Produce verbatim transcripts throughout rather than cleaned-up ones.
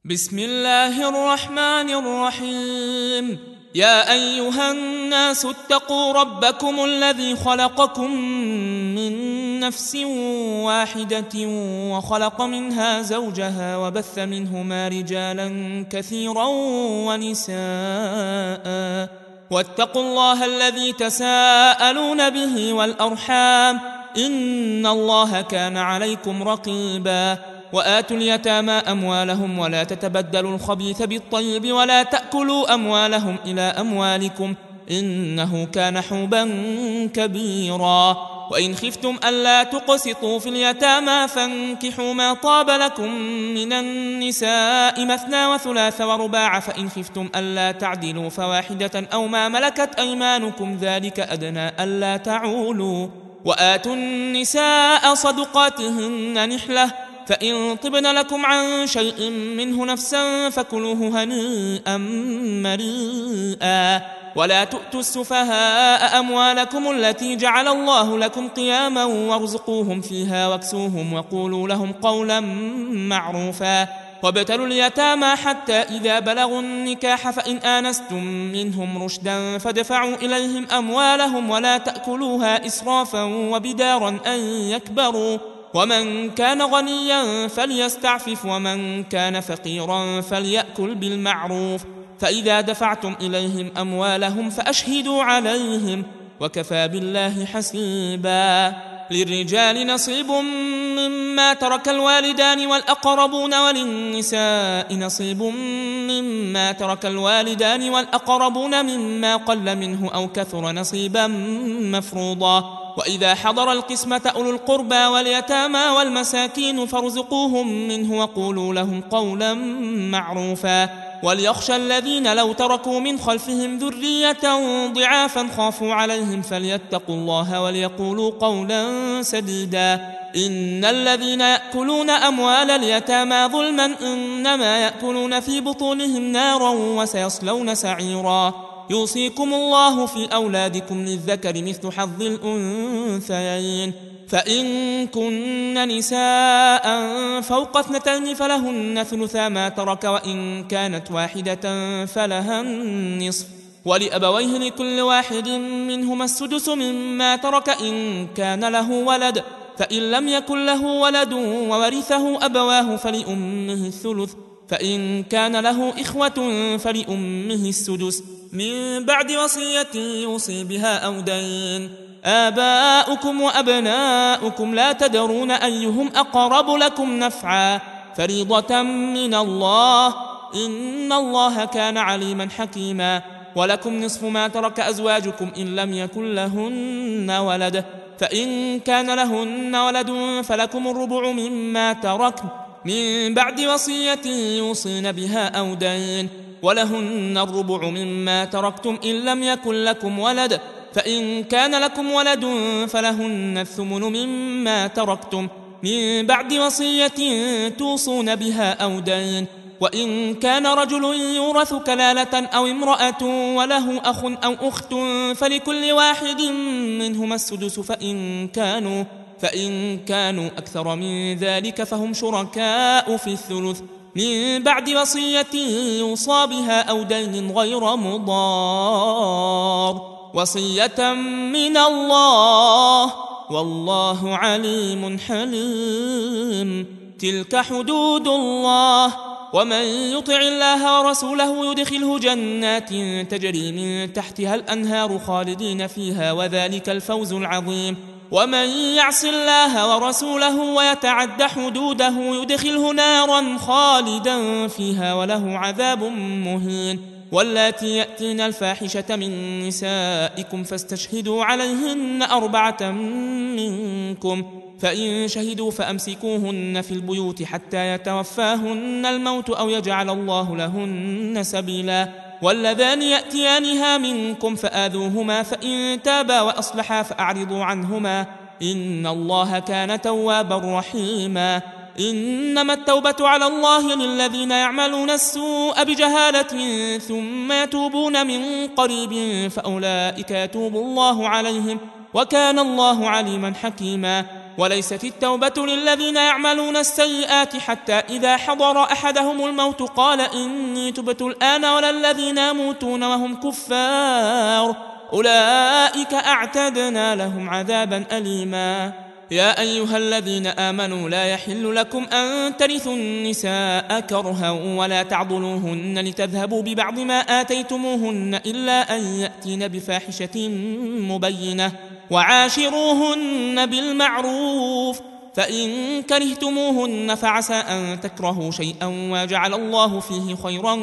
بسم الله الرحمن الرحيم. يا أيها الناس اتقوا ربكم الذي خلقكم من نفس واحدة وخلق منها زوجها وبث منهما رجالا كثيرا ونساء واتقوا الله الذي تساءلون به والأرحام إن الله كان عليكم رقيبا. وآتوا اليتامى أموالهم ولا تتبدلوا الخبيث بالطيب ولا تأكلوا أموالهم إلى أموالكم إنه كان حوبا كبيرا. وإن خفتم ألا تقسطوا في اليتامى فانكحوا ما طاب لكم من النساء مثنى وثلاث ورباع، فإن خفتم ألا تعدلوا فواحدة أو ما ملكت أيمانكم ذلك أدنى ألا تعولوا. وآتوا النساء صدقاتهن نحلة، فإن طبن لكم عن شيء منه نفسا فكلوه هنيئا مريئا. ولا تؤتوا السفهاء أموالكم التي جعل الله لكم قياما وارزقوهم فيها واكسوهم وقولوا لهم قولا معروفا. وابتلوا اليتامى حتى إذا بلغوا النكاح فإن آنستم منهم رشدا فادفعوا إليهم أموالهم ولا تأكلوها إسرافا وبدارا أن يكبروا. ومن كان غنيا فليستعفف ومن كان فقيرا فليأكل بالمعروف. فإذا دفعتم إليهم أموالهم فأشهدوا عليهم وكفى بالله حسيبا. للرجال نصيب مما ترك الوالدان والأقربون وللنساء نصيب مما ترك الوالدان والأقربون مما قل منه أو كثر نصيبا مفروضا. وإذا حضر القسمة أولو القربى واليتامى والمساكين فارزقوهم منه وقولوا لهم قولا معروفا. وليخشى الذين لو تركوا من خلفهم ذرية ضعافا خافوا عليهم فليتقوا الله وليقولوا قولا سديدا. إن الذين يأكلون أموال اليتامى ظلما إنما يأكلون في بطونهم نارا وسيصلون سعيرا. يوصيكم الله في أولادكم للذكر مثل حظ الأنثيين، فإن كن نساء فوق اثنتين فلهن ثلثا ما ترك وإن كانت واحدة فلها النصف. ولأبويه لكل واحد منهما السدس مما ترك إن كان له ولد، فإن لم يكن له ولد وورثه أبواه فلأمه الثلث، فإن كان له إخوة فلأمه السدس من بعد وصية يوصي بها أو دين. آباؤكم وأبناؤكم لا تدرون أيهم أقرب لكم نفعا فريضة من الله إن الله كان عليما حكيما. ولكم نصف ما ترك أزواجكم إن لم يكن لهن ولد، فإن كان لهن ولد فلكم الربع مما تركن من بعد وصية يوصين بها أو دين. ولهن الربع مما تركتم إن لم يكن لكم ولد، فإن كان لكم ولد فلهن الثمن مما تركتم من بعد وصية توصون بها أو دين. وإن كان رجل يورث كلالة أو امرأة وله أخ أو أخت فلكل واحد منهما السدس فإن كانوا فإن كانوا أكثر من ذلك فهم شركاء في الثلث من بعد وصية يوصى بها أو دين غير مضار. وصية من الله والله عليم حليم. تلك حدود الله ومن يطع الله ورسوله يدخله جنات تجري من تحتها الأنهار خالدين فيها وذلك الفوز العظيم. ومن يعص الله ورسوله ويتعد حدوده يدخله نارا خالدا فيها وله عذاب مهين. واللاتي يأتين الفاحشة من نسائكم فاستشهدوا عليهن أربعة منكم، فإن شهدوا فأمسكوهن في البيوت حتى يتوفاهن الموت أو يجعل الله لهن سبيلا. واللذان يأتيانها منكم فآذوهما فإن تابا وأصلحا فأعرضوا عنهما إن الله كان توابا رحيما. إنما التوبة على الله للذين يعملون السوء بجهالة ثم يتوبون من قريب فأولئك يتوب الله عليهم وكان الله عليما حكيما. وليست التوبة للذين يعملون السيئات حتى إذا حضر أحدهم الموت قال إني تبت الآن ولا الذين يموتون وهم كفار أولئك أعتدنا لهم عذابا أليما. يا أيها الذين آمنوا لا يحل لكم أن ترثوا النساء كرها ولا تعضلوهن لتذهبوا ببعض ما آتيتموهن إلا أن يأتين بفاحشة مبينة وعاشروهن بالمعروف فإن كرهتموهن فعسى أن تكرهوا شيئا ويجعل الله فيه خيرا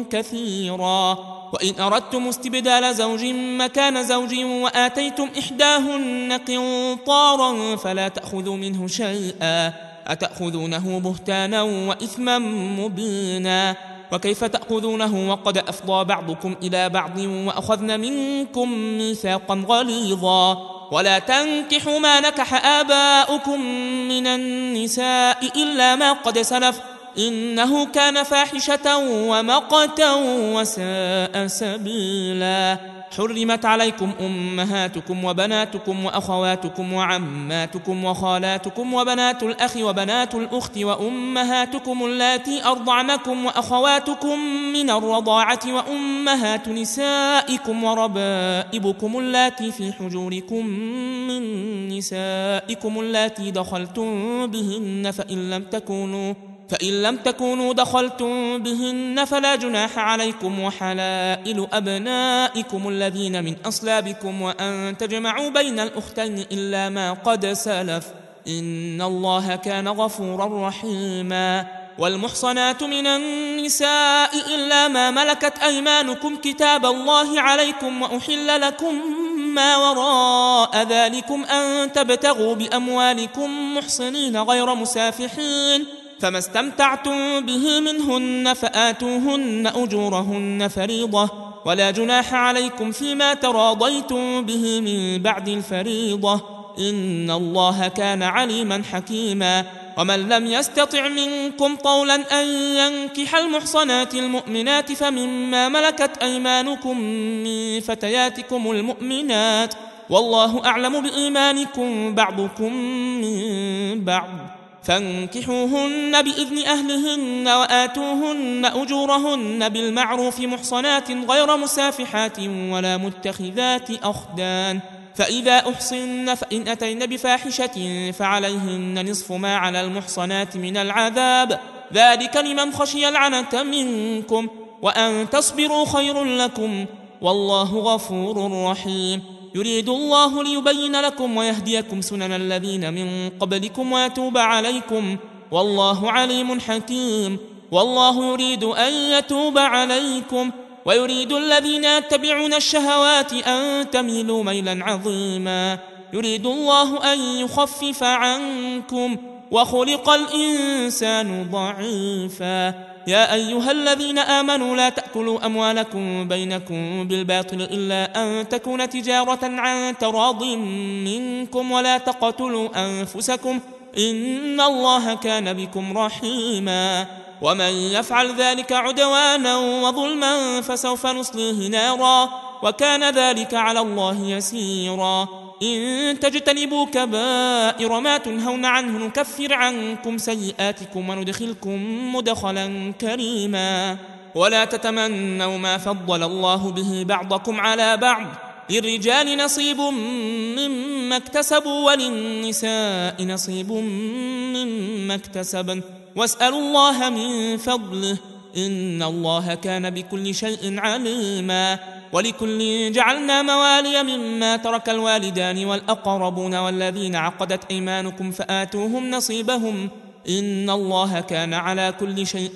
كثيرا. وإن أردتم استبدال زوج مكان زوج وآتيتم إحداهن قنطارا فلا تأخذوا منه شيئا أتأخذونه بهتانا وإثما مبينا. وكيف تأخذونه وقد أفضى بعضكم إلى بعض وأخذن منكم ميثاقا غليظا. ولا تنكحوا ما نكح آباؤكم من النساء إلا ما قد سلف إنه كان فاحشة ومقتا وساء سبيلا. حرمت عليكم أمهاتكم وبناتكم وأخواتكم وعماتكم وخالاتكم وبنات الأخ وبنات الأخت وأمهاتكم اللاتي أرضعنكم وأخواتكم من الرضاعة وأمهات نسائكم وربائبكم اللاتي في حجوركم من نسائكم اللاتي دخلتم بهن فإن لم تكونوا فإن لم تكونوا دخلتم بهن فلا جناح عليكم وحلائل أبنائكم الذين من أصلابكم وأن تجمعوا بين الأختين إلا ما قد سلف إن الله كان غفورا رحيما. والمحصنات من النساء إلا ما ملكت أيمانكم كتاب الله عليكم وأحل لكم ما وراء ذلكم أن تبتغوا بأموالكم محصنين غير مسافحين فما استمتعتم به منهن فآتوهن أجورهن فريضة ولا جناح عليكم فيما تراضيتم به من بعد الفريضة إن الله كان عليما حكيما. ومن لم يستطع منكم طولا أن ينكح المحصنات المؤمنات فمما ملكت أيمانكم من فتياتكم المؤمنات والله أعلم بإيمانكم بعضكم من بعض فانكحوهن بإذن أهلهن وآتوهن أجورهن بالمعروف محصنات غير مسافحات ولا متخذات أخدان. فإذا أحصن فإن أتين بفاحشة فعليهن نصف ما على المحصنات من العذاب ذلك لمن خشي العنة منكم وأن تصبروا خير لكم والله غفور رحيم. يريد الله ليبين لكم ويهديكم سنن الذين من قبلكم ويتوب عليكم والله عليم حكيم. والله يريد أن يتوب عليكم ويريد الذين يتبعون الشهوات أن تميلوا ميلا عظيما. يريد الله أن يخفف عنكم وخلق الإنسان ضعيفا. يا أيها الذين آمنوا لا تأكلوا أموالكم بينكم بالباطل إلا أن تكون تجارة عن تراض منكم ولا تقتلوا أنفسكم إن الله كان بكم رحيما. ومن يفعل ذلك عدوانا وظلما فسوف نصليه نارا وكان ذلك على الله يسيرا. إن تجتنبوا كبائر ما تنهون عنه نكفر عنكم سيئاتكم وندخلكم مدخلا كريما. ولا تتمنوا ما فضل الله به بعضكم على بعض للرجال نصيب مما اكتسبوا وللنساء نصيب مما اكتسبن واسألوا الله من فضله إن الله كان بكل شيء عليما. ولكل جعلنا موالي مما ترك الوالدان والأقربون والذين عقدت أيمانكم فآتوهم نصيبهم إن الله كان على كل شيء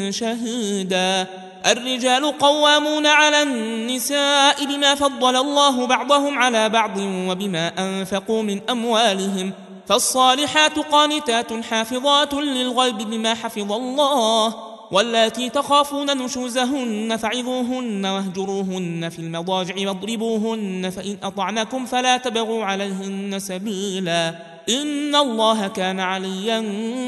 شهيدا. الرجال قوامون على النساء بما فضل الله بعضهم على بعض وبما أنفقوا من أموالهم فالصالحات قانتات حافظات للغيب بما حفظ الله واللاتي تخافون نشوزهن فعظوهن واهجروهن في المضاجع واضربوهن فإن أطعنكم فلا تبغوا عليهن سبيلا إن الله كان عليا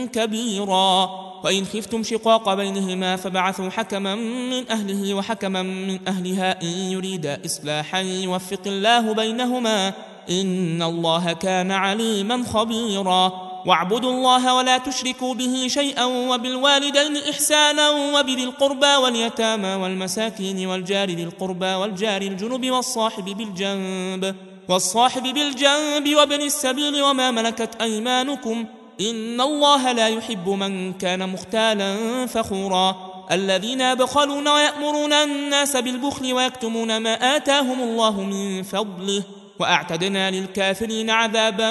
كبيرا. وإن خفتم شقاق بينهما فبعثوا حكما من أهله وحكما من أهلها إن يريدا إصلاحا يوفق الله بينهما إن الله كان عليما خبيرا واعبدوا الله ولا تشركوا به شيئا وبالوالدين إحسانا وبذي القربى واليتامى والمساكين والجار ذي القربى والجار الجنب والصاحب بالجنب والصاحب بالجنب وابن السبيل وما ملكت أيمانكم إن الله لا يحب من كان مختالا فخورا الذين يبخلون ويأمرون الناس بالبخل ويكتمون ما آتاهم الله من فضله وأعتدنا للكافرين عذابا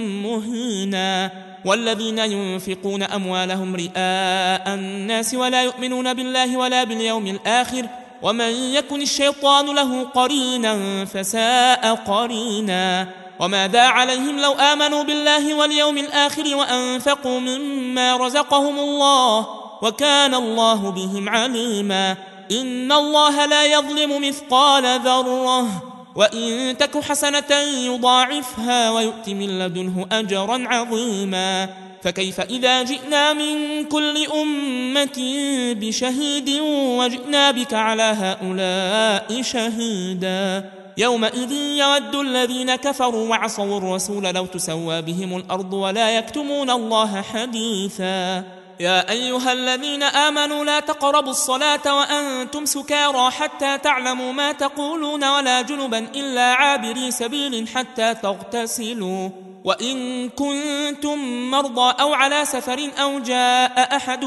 مهينا والذين ينفقون أموالهم رئاء الناس ولا يؤمنون بالله ولا باليوم الآخر ومن يكن الشيطان له قرينا فساء قرينا وماذا عليهم لو آمنوا بالله واليوم الآخر وأنفقوا مما رزقهم الله وكان الله بهم عليما إن الله لا يظلم مثقال ذرة وإن تك حسنة يضاعفها ويؤت من لدنه أجرا عظيما فكيف إذا جئنا من كل أمة بشهيد وجئنا بك على هؤلاء شهيدا يومئذ يود الذين كفروا وعصوا الرسول لو تسوى بهم الأرض ولا يكتمون الله حديثا يا أيها الذين آمنوا لا تقربوا الصلاة وأنتم سكارى حتى تعلموا ما تقولون ولا جنبا إلا عابري سبيل حتى تغتسلوا وإن كنتم مرضى أو على سفر أو جاء أحد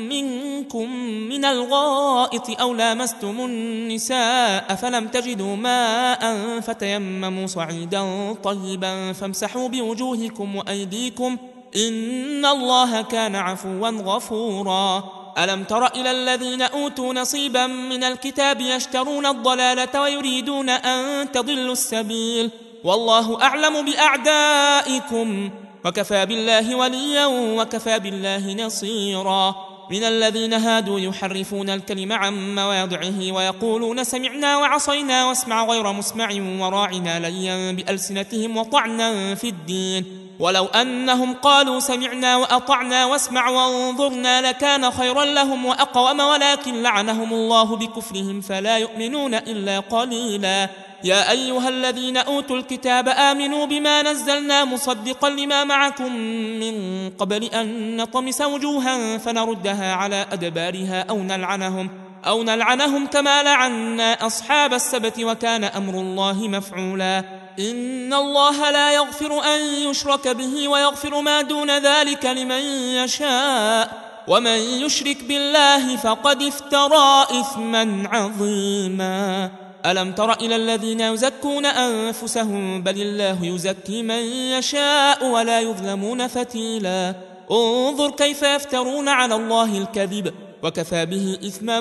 منكم من الغائط أو لامستم النساء فلم تجدوا ماء فتيمموا صعيدا طيبا فامسحوا بوجوهكم وأيديكم إن الله كان عفوا غفورا ألم تر إلى الذين أوتوا نصيبا من الكتاب يشترون الضلالة ويريدون أن تضلوا السبيل والله أعلم بأعدائكم وكفى بالله وليا وكفى بالله نصيرا من الذين هادوا يحرفون الكلم عن مواضعه ويقولون سمعنا وعصينا واسمع غير مسمع وراعنا ليا بألسنتهم وطعنا في الدين ولو أنهم قالوا سمعنا وأطعنا واسمع وانظرنا لكان خيرا لهم وأقوم ولكن لعنهم الله بكفرهم فلا يؤمنون إلا قليلا يا أيها الذين أوتوا الكتاب آمنوا بما نزلنا مصدقا لما معكم من قبل أن نطمس وجوها فنردها على أدبارها أو نلعنهم أو نلعنهم كما لعنا أصحاب السبت وكان أمر الله مفعولا إن الله لا يغفر أن يشرك به ويغفر ما دون ذلك لمن يشاء ومن يشرك بالله فقد افترى إثما عظيما ألم تر إلى الذين يزكون أنفسهم بل الله يزكي من يشاء ولا يظلمون فتيلا انظر كيف يفترون على الله الكذب وكفى به إثما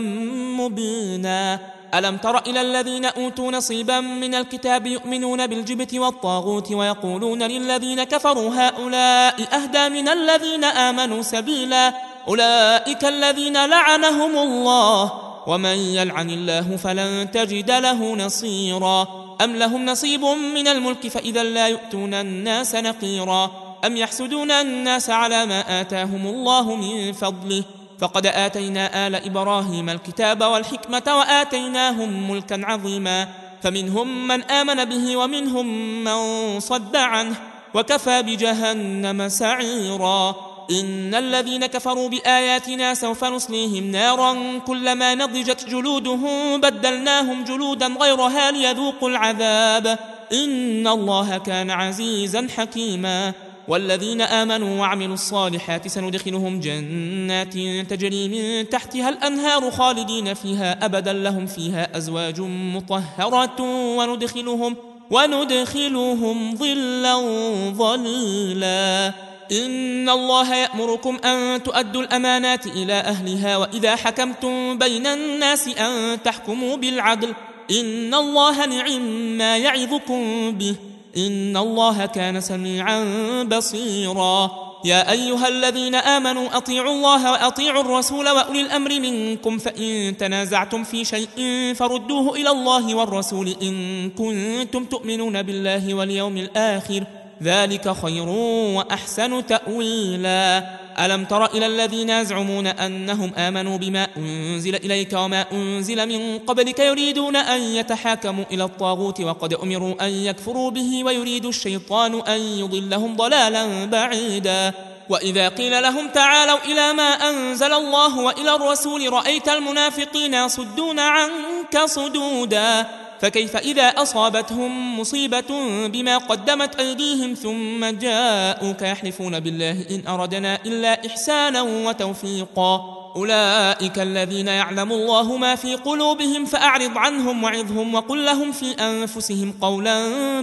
مبينا ألم تر إلى الذين أوتوا نصيبا من الكتاب يؤمنون بالجبت والطاغوت ويقولون للذين كفروا هؤلاء أهدى من الذين آمنوا سبيلا أولئك الذين لعنهم الله ومن يلعن الله فلن تجد له نصيرا أم لهم نصيب من الملك فإذا لا يؤتون الناس نقيرا أم يحسدون الناس على ما آتاهم الله من فضله فقد آتينا آل إبراهيم الكتاب والحكمة وآتيناهم ملكا عظيما فمنهم من آمن به ومنهم من صد عنه وكفى بجهنم سعيرا إن الذين كفروا بآياتنا سوف نصليهم نارا كلما نضجت جلودهم بدلناهم جلودا غيرها ليذوقوا العذاب إن الله كان عزيزا حكيما والذين آمنوا وعملوا الصالحات سندخلهم جنات تجري من تحتها الأنهار خالدين فيها أبدا لهم فيها أزواج مطهرة وندخلهم وندخلهم ظلا ظليلا إن الله يأمركم أن تؤدوا الأمانات إلى أهلها وإذا حكمتم بين الناس أن تحكموا بالعدل إن الله نعم ما يعظكم به إن الله كان سميعا بصيرا يا أيها الذين آمنوا أطيعوا الله وأطيعوا الرسول وأولي الأمر منكم فإن تنازعتم في شيء فردوه إلى الله والرسول إن كنتم تؤمنون بالله واليوم الآخر ذلك خير وأحسن تأويلا ألم تر إلى الذين يزعمون أنهم آمنوا بما أنزل إليك وما أنزل من قبلك يريدون أن يتحاكموا إلى الطاغوت وقد أمروا أن يكفروا به ويريد الشيطان أن يضلهم ضلالا بعيدا وإذا قيل لهم تعالوا إلى ما أنزل الله وإلى الرسول رأيت المنافقين يصدون عنك صدودا فكيف إذا أصابتهم مصيبة بما قدمت أيديهم ثم جاءوك يحلفون بالله إن أردنا إلا إحسانا وتوفيقا أولئك الذين يعلم الله ما في قلوبهم فأعرض عنهم وعظهم وقل لهم في أنفسهم قولا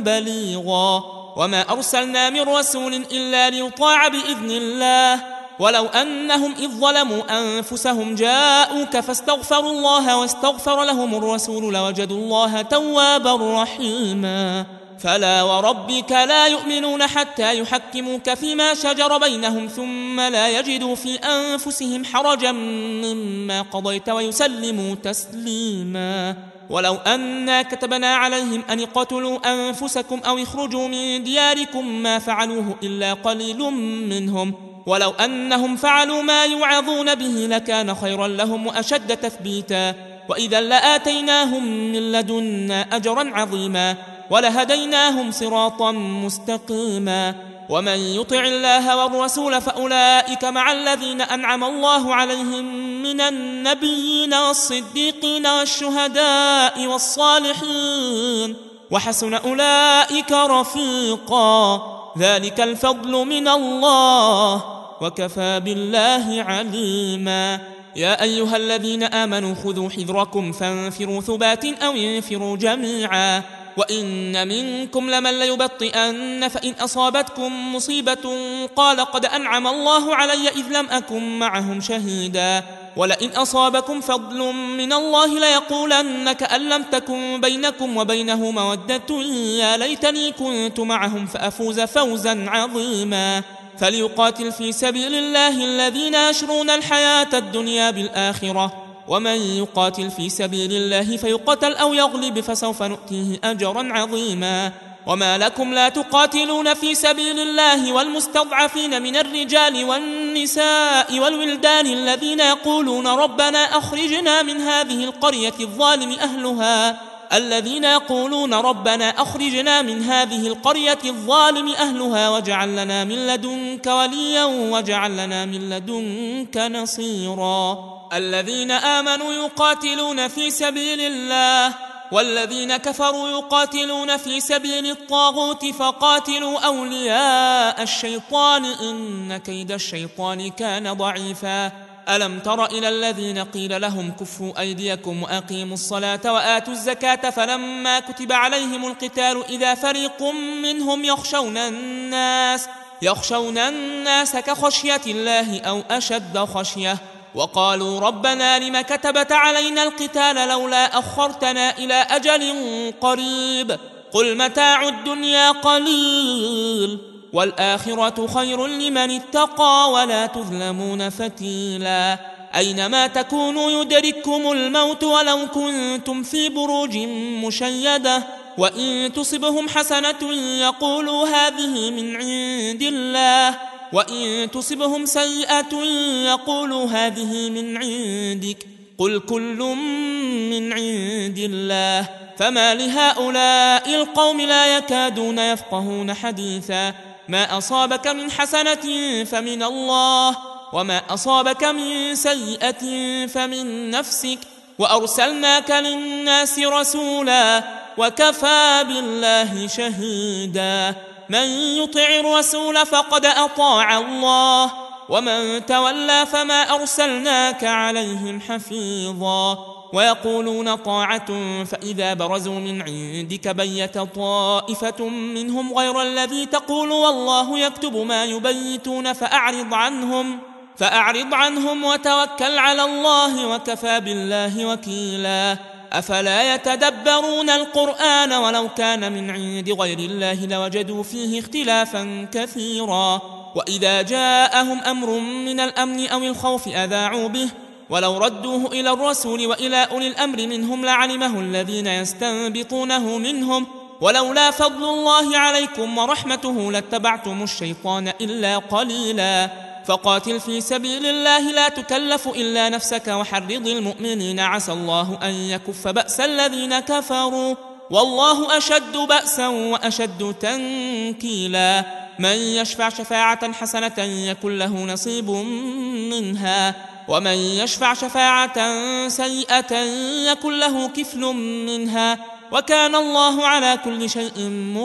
بليغا وما أرسلنا من رسول إلا ليطاع بإذن الله ولو أنهم إذ ظلموا أنفسهم جاءوك فاستغفروا الله واستغفر لهم الرسول لوجدوا الله توابا رحيما فلا وربك لا يؤمنون حتى يحكموك فيما شجر بينهم ثم لا يجدوا في أنفسهم حرجا مما قضيت ويسلموا تسليما ولو أنا كتبنا عليهم أن اقتلوا أنفسكم أو اخرجوا من دياركم ما فعلوه إلا قليل منهم ولو أنهم فعلوا ما يوعظون به لكان خيرا لهم وأشد تثبيتا وإذا لآتيناهم من لدنا أجرا عظيما ولهديناهم صراطا مستقيما ومن يطع الله والرسول فأولئك مع الذين أنعم الله عليهم من النبيين والصديقين والشهداء والصالحين وحسن أولئك رفيقا ذلك الفضل من الله وكفى بالله عليما يا أيها الذين آمنوا خذوا حذركم فانفروا ثبات أو انفروا جميعا وإن منكم لمن ليبطئن فإن أصابتكم مصيبة قال قد أنعم الله علي إذ لم أكن معهم شهيدا ولئن أصابكم فضل من الله ليقولن كأن لم تكن بينكم وبينه مودة يا ليتني كنت معهم فأفوز فوزا عظيما فليقاتل في سبيل الله الذين يشرون الحياة الدنيا بالآخرة ومن يقاتل في سبيل الله فيقتل أو يغلب فسوف نؤتيه أجرا عظيما وما لكم لا تقاتلون في سبيل الله والمستضعفين من الرجال والنساء والولدان الذين يقولون ربنا أخرجنا من هذه القرية الظالم أهلها الذين يقولون ربنا أخرجنا من هذه القرية الظالم أهلها واجعل لنا من لدنك وليا واجعل لنا من لدنك نصيرا الذين آمنوا يقاتلون في سبيل الله والذين كفروا يقاتلون في سبيل الطاغوت فقاتلوا أولياء الشيطان إن كيد الشيطان كان ضعيفا ألم تر إلى الذين قيل لهم كفوا أيديكم وأقيموا الصلاة وآتوا الزكاة فلما كتب عليهم القتال إذا فريق منهم يخشون الناس يخشون الناس كخشية الله أو أشد خشية وقالوا ربنا لم كتبت علينا القتال لولا أخرتنا إلى أجل قريب قل متاع الدنيا قليل والآخرة خير لمن اتقى ولا تظلمون فتيلا أينما تكونوا يدرككم الموت ولو كنتم في بروج مشيدة وإن تصبهم حسنة يقولوا هذه من عند الله وإن تصبهم سيئة يقولوا هذه من عندك قل كل من عند الله فما لهؤلاء القوم لا يكادون يفقهون حديثا ما أصابك من حسنة فمن الله وما أصابك من سيئة فمن نفسك وأرسلناك للناس رسولا وكفى بالله شهيدا من يطع الرسول فقد أطاع الله ومن تولى فما أرسلناك عليهم حفيظا ويقولون طاعة فإذا برزوا من عندك بيت طائفة منهم غير الذي تقول والله يكتب ما يبيتون فأعرض عنهم فأعرض عنهم وتوكل على الله وكفى بالله وكيلا أفلا يتدبرون القرآن ولو كان من عند غير الله لوجدوا فيه اختلافا كثيرا وإذا جاءهم أمر من الأمن أو الخوف أذاعوا به ولو ردوه إلى الرسول وإلى أولي الأمر منهم لعلمه الذين يستنبطونه منهم ولولا فضل الله عليكم ورحمته لاتبعتم الشيطان إلا قليلا فقاتل في سبيل الله لا تكلف إلا نفسك وحرض المؤمنين عسى الله أن يكف بأس الذين كفروا والله أشد بأسا وأشد تنكيلا من يشفع شفاعة حسنة يكن له نصيب منها ومن يشفع شفاعة سيئة يكن له كفل منها وكان الله على كل شيء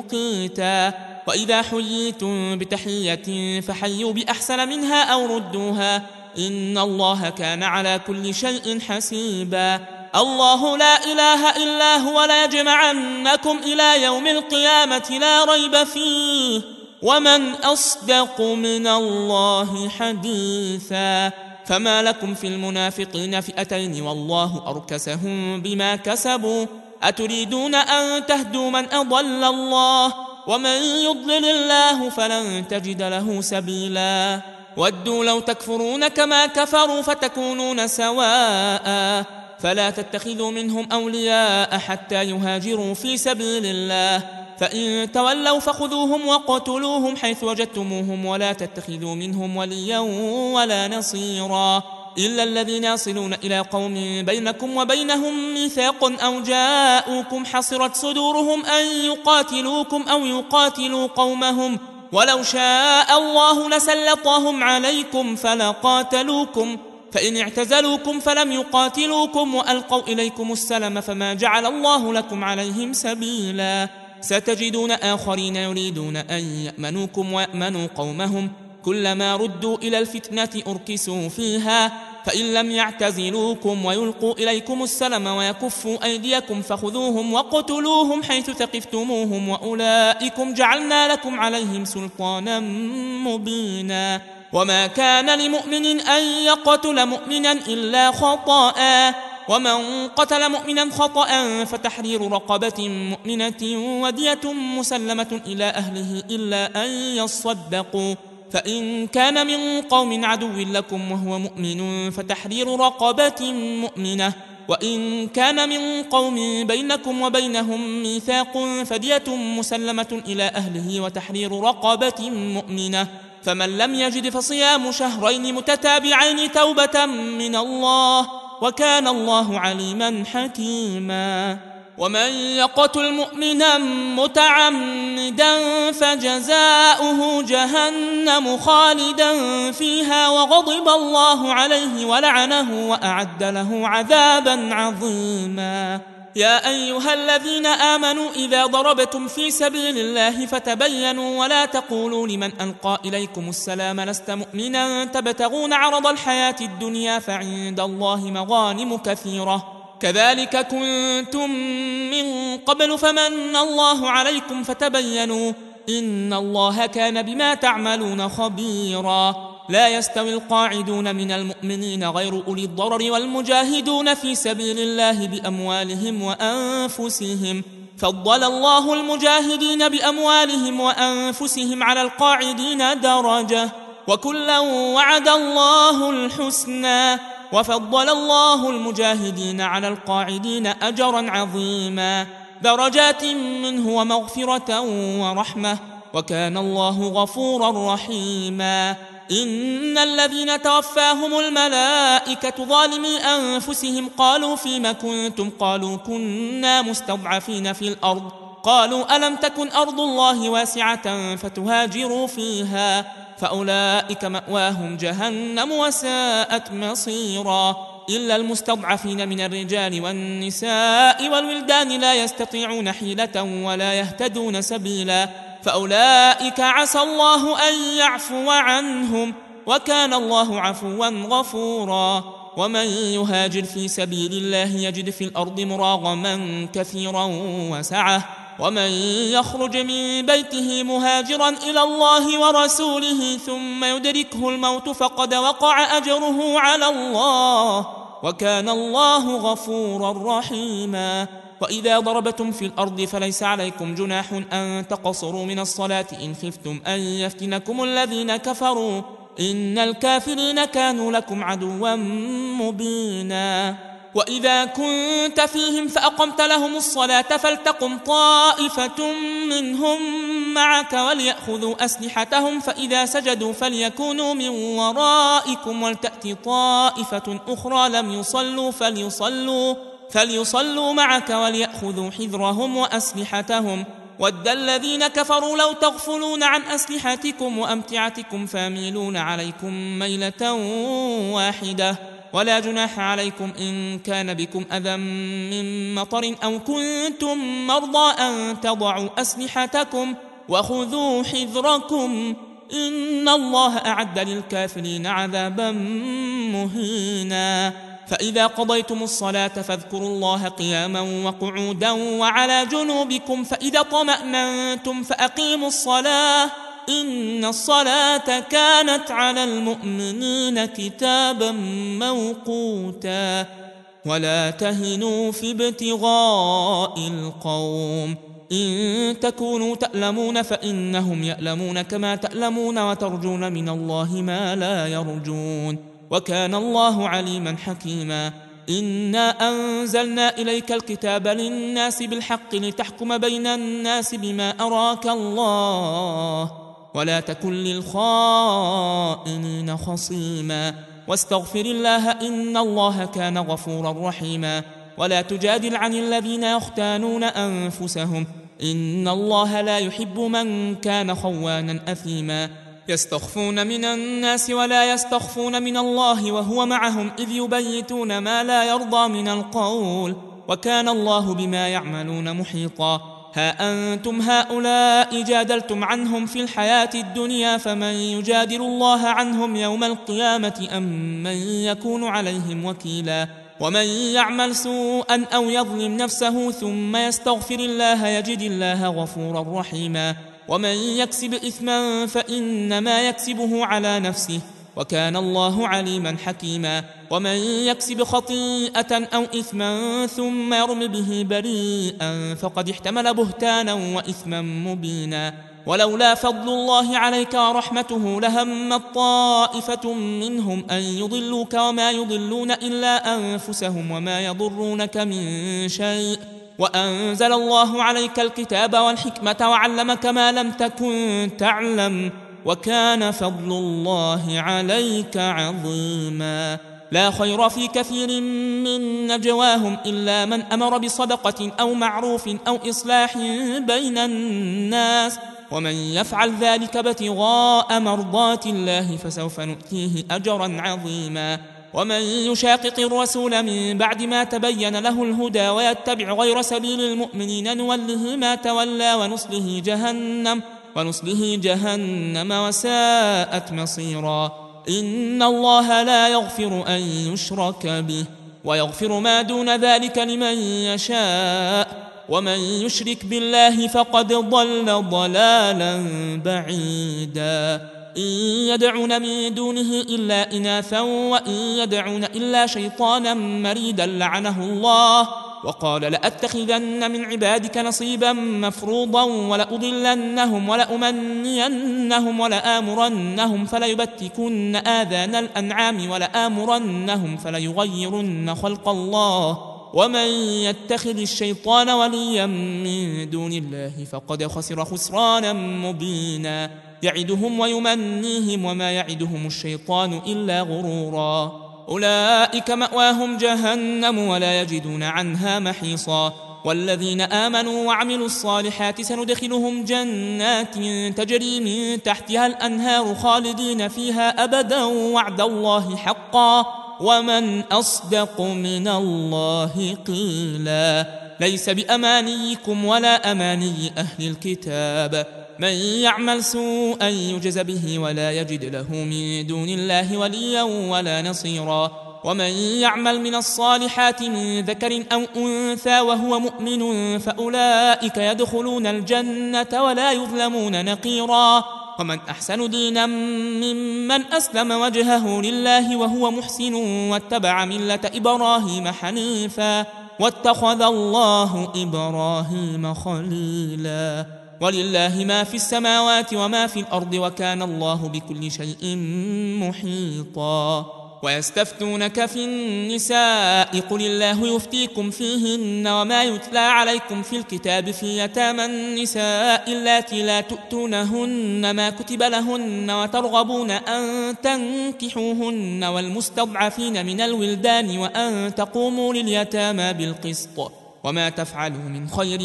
مقيتا وإذا حييتم بتحية فحيوا بأحسن منها أو ردوها إن الله كان على كل شيء حسيبا الله لا إله إلا هو ليجمعنكم إلى يوم القيامة لا ريب فيه ومن أصدق من الله حديثا فما لكم في المنافقين فئتين والله أركسهم بما كسبوا أتريدون أن تهدوا من أضل الله ومن يضلل الله فلن تجد له سبيلا ودوا لو تكفرون كما كفروا فتكونون سواء فلا تتخذوا منهم أولياء حتى يهاجروا في سبيل الله فإن تولوا فخذوهم وقتلوهم حيث وجدتموهم ولا تتخذوا منهم وليا ولا نصيرا إلا الذين يصلون إلى قوم بينكم وبينهم ميثاق أو جاءوكم حصرت صدورهم أن يقاتلوكم أو يقاتلوا قومهم ولو شاء الله لسلطهم عليكم فلقاتلوكم فإن اعتزلوكم فلم يقاتلوكم وألقوا إليكم السلم فما جعل الله لكم عليهم سبيلا ستجدون آخرين يريدون أن يأمنوكم ويأمنوا قومهم كلما ردوا إلى الفتنة أركسوا فيها فإن لم يعتزلوكم ويلقوا إليكم السلم ويكفوا أيديكم فخذوهم وقتلوهم حيث ثقفتموهم وأولئكم جعلنا لكم عليهم سلطانا مبينا وما كان لمؤمن أن يقتل مؤمنا إلا خطأ ومن قتل مؤمنا خطأ فتحرير رقبة مؤمنة ودية مسلمة إلى أهله إلا أن يصدقوا فإن كان من قوم عدو لكم وهو مؤمن فتحرير رقبة مؤمنة وإن كان من قوم بينكم وبينهم ميثاق فدية مسلمة إلى أهله وتحرير رقبة مؤمنة فمن لم يجد فصيام شهرين متتابعين توبة من الله وكان الله عليما حكيما ومن يقتل مؤمنا متعمدا فجزاؤه جهنم خالدا فيها وغضب الله عليه ولعنه وأعد له عذابا عظيما يا أيها الذين آمنوا إذا ضربتم في سبيل الله فتبينوا ولا تقولوا لمن ألقى إليكم السلام لست مؤمنا تبتغون عرض الحياة الدنيا فعند الله مغانم كثيرة كذلك كنتم من قبل فمن الله عليكم فتبينوا إن الله كان بما تعملون خبيرا لا يستوي القاعدون من المؤمنين غير أولي الضرر والمجاهدون في سبيل الله بأموالهم وأنفسهم فضل الله المجاهدين بأموالهم وأنفسهم على القاعدين درجة وكلا وعد الله الحسنى وفضل الله المجاهدين على القاعدين أجرا عظيما درجات منه ومغفرة ورحمة وكان الله غفورا رحيما إن الذين توفاهم الملائكة ظالمي أنفسهم قالوا فيما كنتم قالوا كنا مستضعفين في الأرض قالوا ألم تكن أرض الله واسعة فتهاجروا فيها فأولئك مأواهم جهنم وساءت مصيرا إلا المستضعفين من الرجال والنساء والولدان لا يستطيعون حيلة ولا يهتدون سبيلا فأولئك عسى الله أن يعفو عنهم وكان الله عفوا غفورا ومن يهاجر في سبيل الله يجد في الأرض مراغما كثيرا وسعة ومن يخرج من بيته مهاجرا إلى الله ورسوله ثم يدركه الموت فقد وقع أجره على الله وكان الله غفورا رحيما وإذا ضربتم في الأرض فليس عليكم جناح أن تقصروا من الصلاة إن خفتم أن يفتنكم الذين كفروا إن الكافرين كانوا لكم عدوا مبينا وإذا كنت فيهم فأقمت لهم الصلاة فلتقم طائفة منهم معك وليأخذوا أسلحتهم فإذا سجدوا فليكونوا من ورائكم ولتأت طائفة أخرى لم يصلوا فليصلوا, فليصلوا معك وليأخذوا حذرهم وأسلحتهم ود الذين كفروا لو تغفلون عن أسلحتكم وأمتعتكم فاميلون عليكم ميلة واحدة ولا جناح عليكم إن كان بكم أذى من مطر أو كنتم مرضى أن تضعوا أسلحتكم وخذوا حذركم إن الله أعد للكافرين عذابا مهينا فإذا قضيتم الصلاة فاذكروا الله قياما وقعودا وعلى جنوبكم فإذا طمأننتم فأقيموا الصلاة إن الصلاة كانت على المؤمنين كتابا موقوتا ولا تهنوا في ابتغاء القوم إن تكونوا تألمون فإنهم يألمون كما تألمون وترجون من الله ما لا يرجون وكان الله عليما حكيما إنا أنزلنا إليك الكتاب للناس بالحق لتحكم بين الناس بما أراك الله ولا تكن للخائنين خصيما واستغفر الله إن الله كان غفورا رحيما ولا تجادل عن الذين يختانون أنفسهم إن الله لا يحب من كان خوانا أثيما يستخفون من الناس ولا يستخفون من الله وهو معهم إذ يبيتون ما لا يرضى من القول وكان الله بما يعملون محيطا ها أنتم هؤلاء جادلتم عنهم في الحياة الدنيا فمن يجادل الله عنهم يوم القيامة أم من يكون عليهم وكيلا ومن يعمل سوءا أو يظلم نفسه ثم يستغفر الله يجد الله غفورا رحيما ومن يكسب إثما فإنما يكسبه على نفسه وكان الله عليما حكيما ومن يكسب خطيئة أو إثما ثم يرم به بريئا فقد احتمل بهتانا وإثما مبينا ولولا فضل الله عليك ورحمته لهمت طائفة منهم أن يضلوك وما يضلون إلا أنفسهم وما يضرونك من شيء وأنزل الله عليك الكتاب والحكمة وعلمك ما لم تكن تعلم وكان فضل الله عليك عظيما لا خير في كثير من نجواهم إلا من أمر بصدقة أو معروف أو إصلاح بين الناس ومن يفعل ذلك ابتغاء مرضات الله فسوف نؤتيه أجرا عظيما ومن يشاقق الرسول من بعد ما تبين له الهدى ويتبع غير سبيل المؤمنين نوله ما تولى ونصله جهنم ونصله جهنم وساءت مصيرا إن الله لا يغفر أن يشرك به ويغفر ما دون ذلك لمن يشاء ومن يشرك بالله فقد ضل ضلالا بعيدا إن يدعون من دونه إلا إناثا وإن يدعون إلا شيطانا مريدا لعنه الله وقال لأتخذن من عبادك نصيبا مفروضا ولأضلنهم ولأمنينهم ولآمرنهم فليبتكن آذان الأنعام ولآمرنهم فليغيرن خلق الله ومن يتخذ الشيطان وليا من دون الله فقد خسر خسرانا مبينا يعدهم ويمنيهم وما يعدهم الشيطان إلا غرورا أولئك مأواهم جهنم ولا يجدون عنها محيصا والذين آمنوا وعملوا الصالحات سندخلهم جنات تجري من تحتها الأنهار خالدين فيها أبدا وعد الله حقا ومن أصدق من الله قيلا ليس بأمانيكم ولا أماني أهل الكتاب من يعمل سوءا يجز به ولا يجد له من دون الله وليا ولا نصيرا ومن يعمل من الصالحات من ذكر أو أنثى وهو مؤمن فأولئك يدخلون الجنة ولا يظلمون نقيرا ومن أحسن دينا ممن أسلم وجهه لله وهو محسن واتبع ملة إبراهيم حنيفا واتخذ الله إبراهيم خليلا ولله ما في السماوات وما في الأرض وكان الله بكل شيء محيطا ويستفتونك في النساء قل الله يفتيكم فيهن وما يتلى عليكم في الكتاب في يتامى النساء اللاتي لا تؤتونهن ما كتب لهن وترغبون أن تنكحوهن والمستضعفين من الولدان وأن تقوموا لليتامى بالقسط وما تفعلوا من خير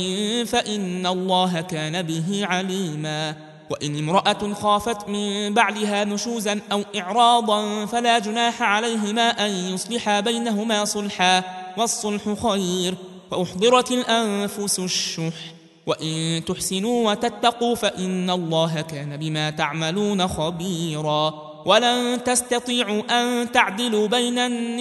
فإن الله كان به عليما. وإن امرأة خافت من بعلها نشوزا أو إعراضا فلا جناح عليهما أن يصلحا بينهما صلحا والصلح خير وأحضرت الأنفس الشح وإن تحسنوا وتتقوا فإن الله كان بما تعملون خبيرا. ولن تستطيعوا أن تعدلوا بين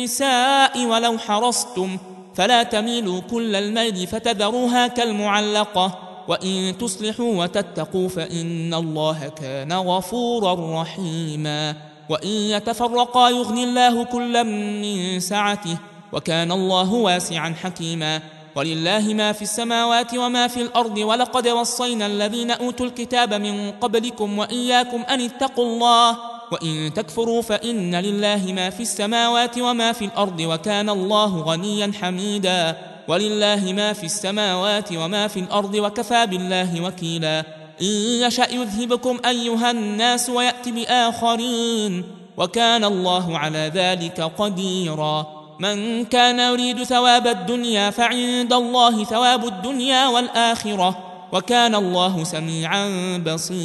النساء ولو حرصتم فلا تميلوا كل الميل فتذروها كالمعلقة وإن تصلحوا وتتقوا فإن الله كان غفورا رحيما. وإن يتفرقا يغني الله كلا من سعته وكان الله واسعا حكيما. ولله ما في السماوات وما في الأرض ولقد وصينا الذين أوتوا الكتاب من قبلكم وإياكم أن اتقوا الله وإن تكفروا فإن لله ما في السماوات وما في الأرض وكان الله غنيا حميدا. ولله ما في السماوات وما في الأرض وكفى بالله وكيلا. إن يشأ يذهبكم أيها الناس ويأتي بآخرين وكان الله على ذلك قديرا. من كان يريد ثواب الدنيا فعند الله ثواب الدنيا والآخرة وكان الله سميعا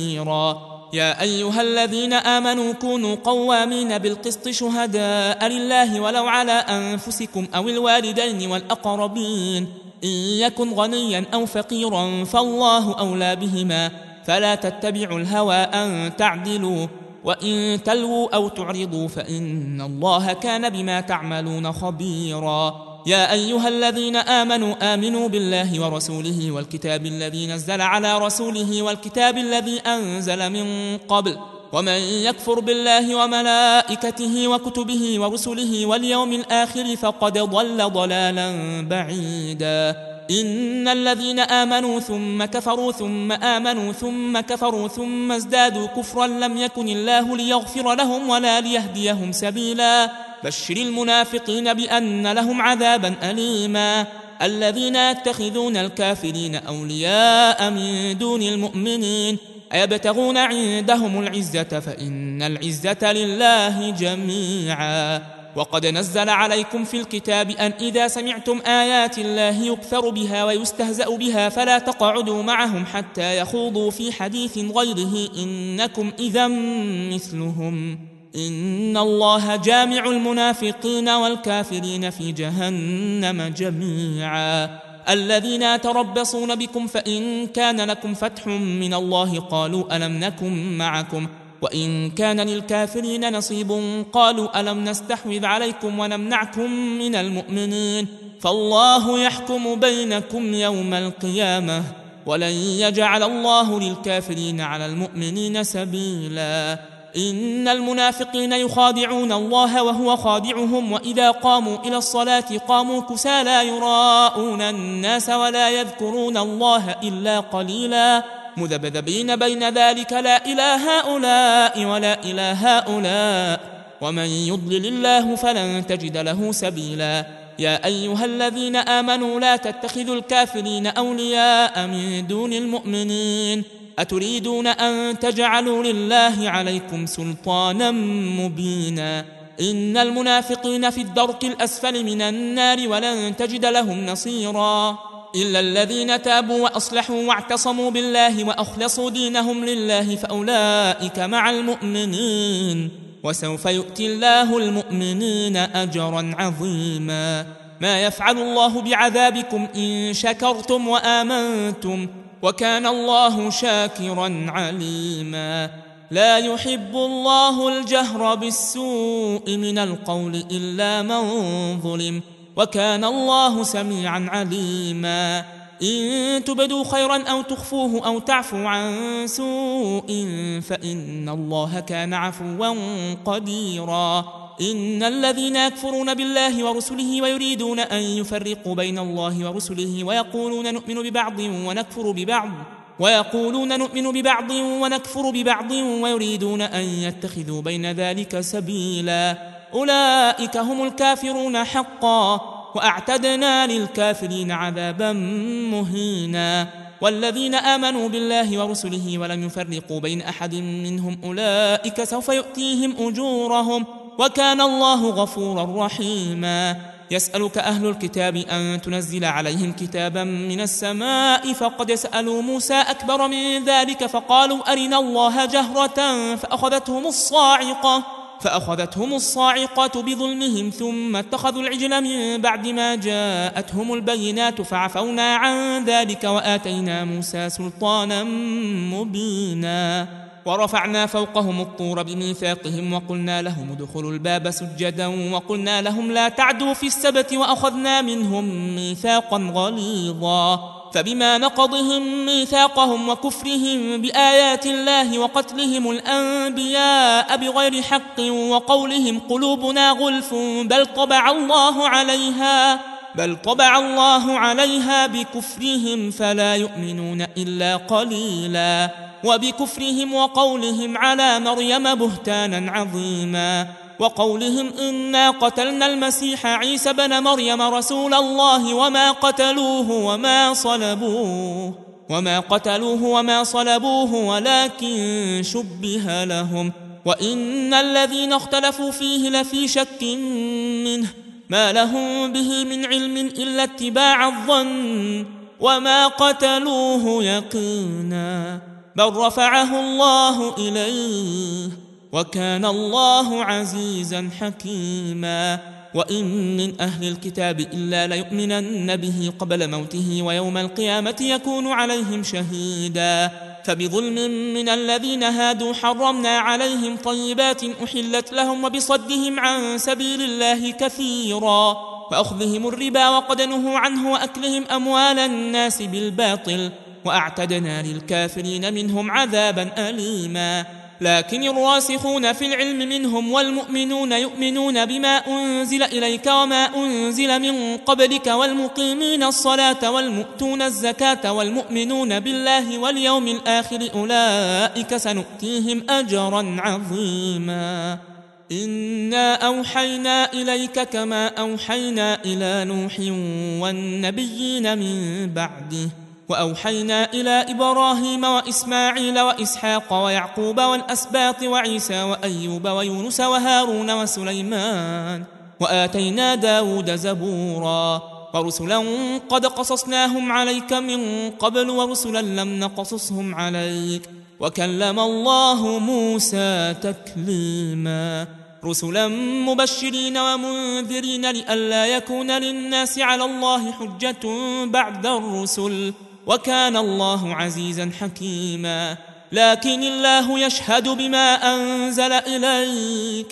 بصيرا. يا أيها الذين آمنوا كونوا قوامين بالقسط شهداء لله ولو على أنفسكم أو الوالدين والأقربين إن يكن غنيا أو فقيرا فالله أولى بهما فلا تتبعوا الهوى أن تعدلوا وإن تلووا أو تعرضوا فإن الله كان بما تعملون خبيرا. يا أيها الذين آمنوا آمنوا بالله ورسوله والكتاب الذي نزل على رسوله والكتاب الذي أنزل من قبل ومن يكفر بالله وملائكته وكتبه ورسله واليوم الآخر فقد ضل ضلالا بعيدا. إن الذين آمنوا ثم كفروا ثم آمنوا ثم كفروا ثم ازدادوا كفرا لم يكن الله ليغفر لهم ولا ليهديهم سبيلا. بشر المنافقين بأن لهم عذابا أليما. الذين يتخذون الكافرين أولياء من دون المؤمنين أيبتغون عندهم العزة فإن العزة لله جميعا. وقد نزل عليكم في الكتاب أن إذا سمعتم آيات الله يكفر بها ويستهزأ بها فلا تقعدوا معهم حتى يخوضوا في حديث غيره إنكم إذا مثلهم إن الله جامع المنافقين والكافرين في جهنم جميعا. الذين يتربصون بكم فإن كان لكم فتح من الله قالوا ألم نكن معكم وإن كان للكافرين نصيب قالوا ألم نستحوذ عليكم ونمنعكم من المؤمنين فالله يحكم بينكم يوم القيامة ولن يجعل الله للكافرين على المؤمنين سبيلا. إن المنافقين يخادعون الله وهو خادعهم وإذا قاموا إلى الصلاة قاموا كسالى يراءون الناس ولا يذكرون الله إلا قليلا مذبذبين بين ذلك لا إلى هؤلاء ولا إلى هؤلاء ومن يضلل الله فلن تجد له سبيلا. يا أيها الذين آمنوا لا تتخذوا الكافرين أولياء من دون المؤمنين أتريدون أن تجعلوا لله عليكم سلطانا مبينا. إن المنافقين في الدرك الأسفل من النار ولن تجد لهم نصيرا إلا الذين تابوا وأصلحوا واعتصموا بالله وأخلصوا دينهم لله فأولئك مع المؤمنين وسوف يؤتي الله المؤمنين أجرا عظيما. ما يفعل الله بعذابكم إن شكرتم وآمنتم وكان الله شاكرا عليما. لا يحب الله الجهر بالسوء من القول إلا من ظلم وكان الله سميعا عليما. إن تبدوا خيرا أو تخفوه أو تعفوا عن سوء فإن الله كان عفوا قديرا. إن الذين يكفرون بالله ورسله ويريدون أن يفرقوا بين الله ورسله ويقولون نؤمن ببعض ونكفر ببعض ويقولون نؤمن ببعض ونكفر ببعض ويريدون أن يتخذوا بين ذلك سبيلا أولئك هم الكافرون حقا، وأعتدنا للكافرين عذابا مهينا. والذين آمنوا بالله ورسله ولم يفرقوا بين أحد منهم أولئك سوف يؤتيهم أجورهم، وكان الله غفورا رحيما. يسألك أهل الكتاب أن تنزل عليهم كتابا من السماء، فقد سألوا موسى أكبر من ذلك فقالوا أرنا الله جهرة فأخذتهم الصاعقة فأخذتهم الصاعقة بظلمهم ثم اتخذوا العجل من بعد ما جاءتهم البينات فعفونا عن ذلك وآتينا موسى سلطانا مبينا. ورفعنا فوقهم الطور بميثاقهم وقلنا لهم ادخلوا الباب سجدا وقلنا لهم لا تعدوا في السبت وأخذنا منهم ميثاقا غليظا. فبما نقضهم ميثاقهم وكفرهم بآيات الله وقتلهم الأنبياء بغير حق وقولهم قلوبنا غلف بل طبع الله عليها بل طبع الله عليها بكفرهم فلا يؤمنون إلا قليلا. وبكفرهم وقولهم على مريم بهتانا عظيما، وقولهم إنا قتلنا المسيح عيسى بن مريم رسول الله وما قتلوه وما صلبوه وما قتلوه وما صلبوه ولكن شبه لهم، وإن الذين اختلفوا فيه لفي شك منه ما لهم به من علم إلا اتباع الظن وما قتلوه يقينا، بل رفعه الله إليه وكان الله عزيزا حكيما. وإن من أهل الكتاب إلا ليؤمنن به قبل موته ويوم القيامة يكون عليهم شهيدا. فبظلم من الذين هادوا حرمنا عليهم طيبات أحلت لهم وبصدهم عن سبيل الله كثيرا وأخذهم الربا وقد نهوا عنه وأكلهم أموال الناس بالباطل وأعتدنا للكافرين منهم عذابا أليما. لكن الراسخون في العلم منهم والمؤمنون يؤمنون بما أنزل إليك وما أنزل من قبلك والمقيمين الصلاة والمؤتون الزكاة والمؤمنون بالله واليوم الآخر أولئك سنؤتيهم أجرا عظيما. إنا أوحينا إليك كما أوحينا إلى نوح والنبيين من بعده وأوحينا إلى إبراهيم وإسماعيل وإسحاق ويعقوب والأسباط وعيسى وأيوب ويونس وهارون وسليمان وآتينا داود زبورا ورسلا قد قصصناهم عليك من قبل ورسلا لم نقصصهم عليك وكلم الله موسى تكليما. رسلا مبشرين ومنذرين لئلا يكون للناس على الله حجة بعد الرسل وكان الله عزيزا حكيما. لكن الله يشهد بما أنزل إليك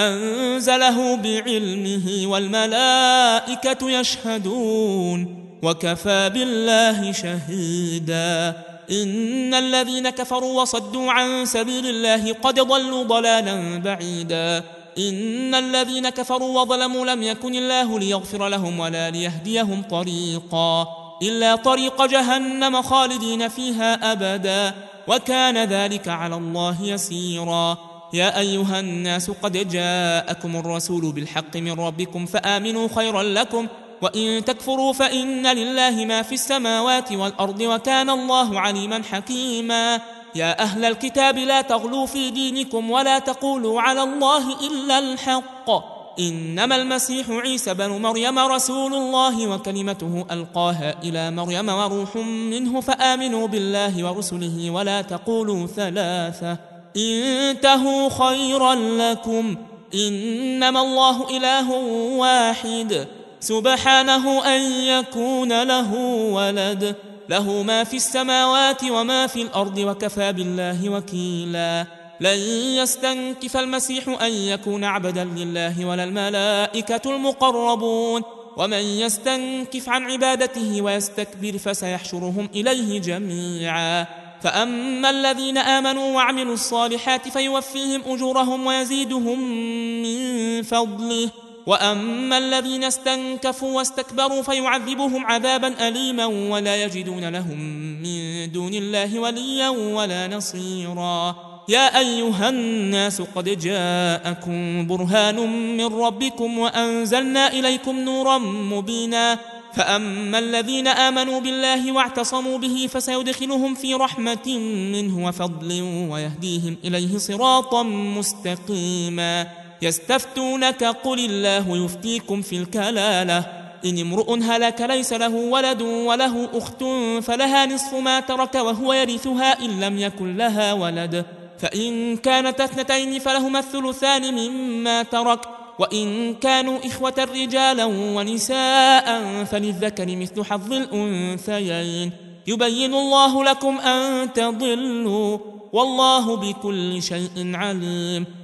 أنزله بعلمه والملائكة يشهدون وكفى بالله شهيدا. إن الذين كفروا وصدوا عن سبيل الله قد ضلوا ضلالا بعيدا. إن الذين كفروا وظلموا لم يكن الله ليغفر لهم ولا ليهديهم طريقا إلا طريق جهنم خالدين فيها أبدا وكان ذلك على الله يسيرا. يا أيها الناس قد جاءكم الرسول بالحق من ربكم فآمنوا خيرا لكم وإن تكفروا فإن لله ما في السماوات والأرض وكان الله عليما حكيما. يا أهل الكتاب لا تغلوا في دينكم ولا تقولوا على الله إلا الحق إنما المسيح عيسى بن مريم رسول الله وكلمته ألقاها إلى مريم وروح منه فآمنوا بالله ورسله ولا تقولوا ثلاثة انتهوا خيرا لكم إنما الله إله واحد سبحانه أن يكون له ولد له ما في السماوات وما في الأرض وكفى بالله وكيلا. لن يستنكف المسيح أن يكون عبدا لله ولا الملائكة المقربون ومن يستنكف عن عبادته ويستكبر فسيحشرهم إليه جميعا. فأما الذين آمنوا وعملوا الصالحات فيوفيهم أجورهم ويزيدهم من فضله وأما الذين استنكفوا واستكبروا فيعذبهم عذابا أليما ولا يجدون لهم من دون الله وليا ولا نصيرا. يا أيها الناس قد جاءكم برهان من ربكم وأنزلنا إليكم نورا مبينا فأما الذين آمنوا بالله واعتصموا به فسيدخلهم في رحمة منه وفضل ويهديهم إليه صراطا مستقيما يستفتونك قل الله يفتيكم في الكلالة إن امرؤ هلك ليس له ولد وله أخت فلها نصف ما ترك وهو يرثها إن لم يكن لها ولد فإن كانت اثنتين فلهما الثلثان مما ترك وإن كانوا إخوة رجالا ونساء فللذكر مثل حظ الأنثيين يبين الله لكم أن تضلوا والله بكل شيء عليم